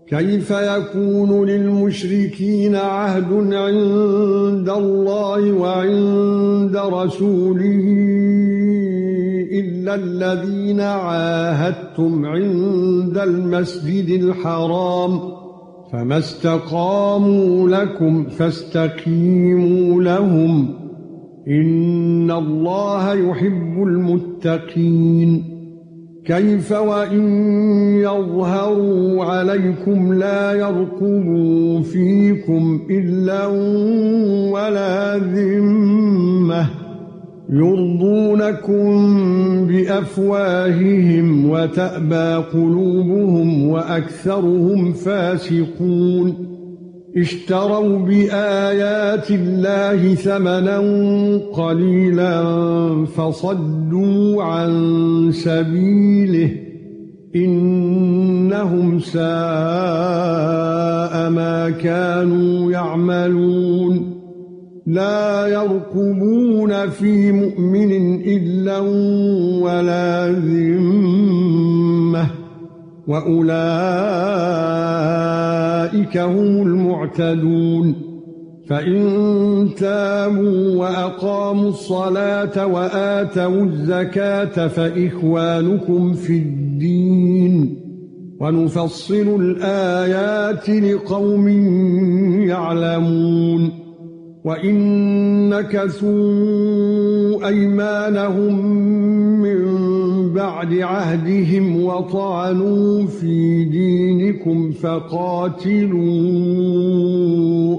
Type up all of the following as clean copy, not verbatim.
كيف يكون للمشركين عهد عند الله وعند رسوله إلا الذين عاهدتم عند المسجد الحرام فما استقاموا لكم فاستقيموا لهم إن الله يحب المتقين كيف وإن يظهروا عليكم لا يرقبوا فيكم إلا ولا ذمة يرضونكم بأفواههم وتأبى قلوبهم وأكثرهم فاسقون اشتروا بآيات الله ثمنا قليلا فصدوا عن سبيله إنهم ساء ما كانوا يعملون لا يرقبون في مؤمن إلا ولا ذمة وأولئك هم المعتدون فإن تابوا وأقاموا الصلاة وآتوا الزكاة فإخوانكم في الدين ونفصل الآيات لقوم يعلمون وَإِن نَكَثُوا أَيْمَانَهُم مِّن بَعْدِ عَهْدِهِمْ وَطَعَنُوا فِي دِينِكُمْ فَقَاتِلُوا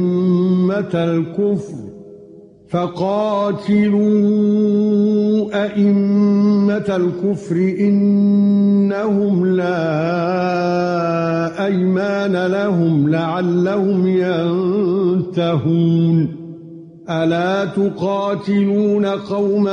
أَئِمَّةَ الْكُفْرِ إِنَّهُمْ لَا أَيْمَانَ لَهُمْ لَعَلَّهُمْ يَنتَهُونَ أَلَا تُقَاتِلُونَ قَوْمًا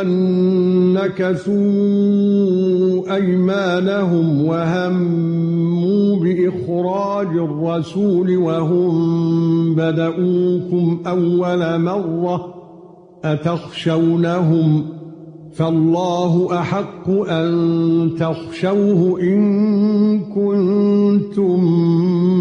نَكَثُوا أَيْمَانَهُمْ وَهَمُّوا بِإِخْرَاجِ الرَّسُولِ وَهُمْ بَدَؤُوكُمْ أَوَّلَ مَرَّةٍ أَتَخْشَوْنَهُمْ فَاللَّهُ أَحَقُّ أَن تَخْشَوْهُ إِن كُنتُم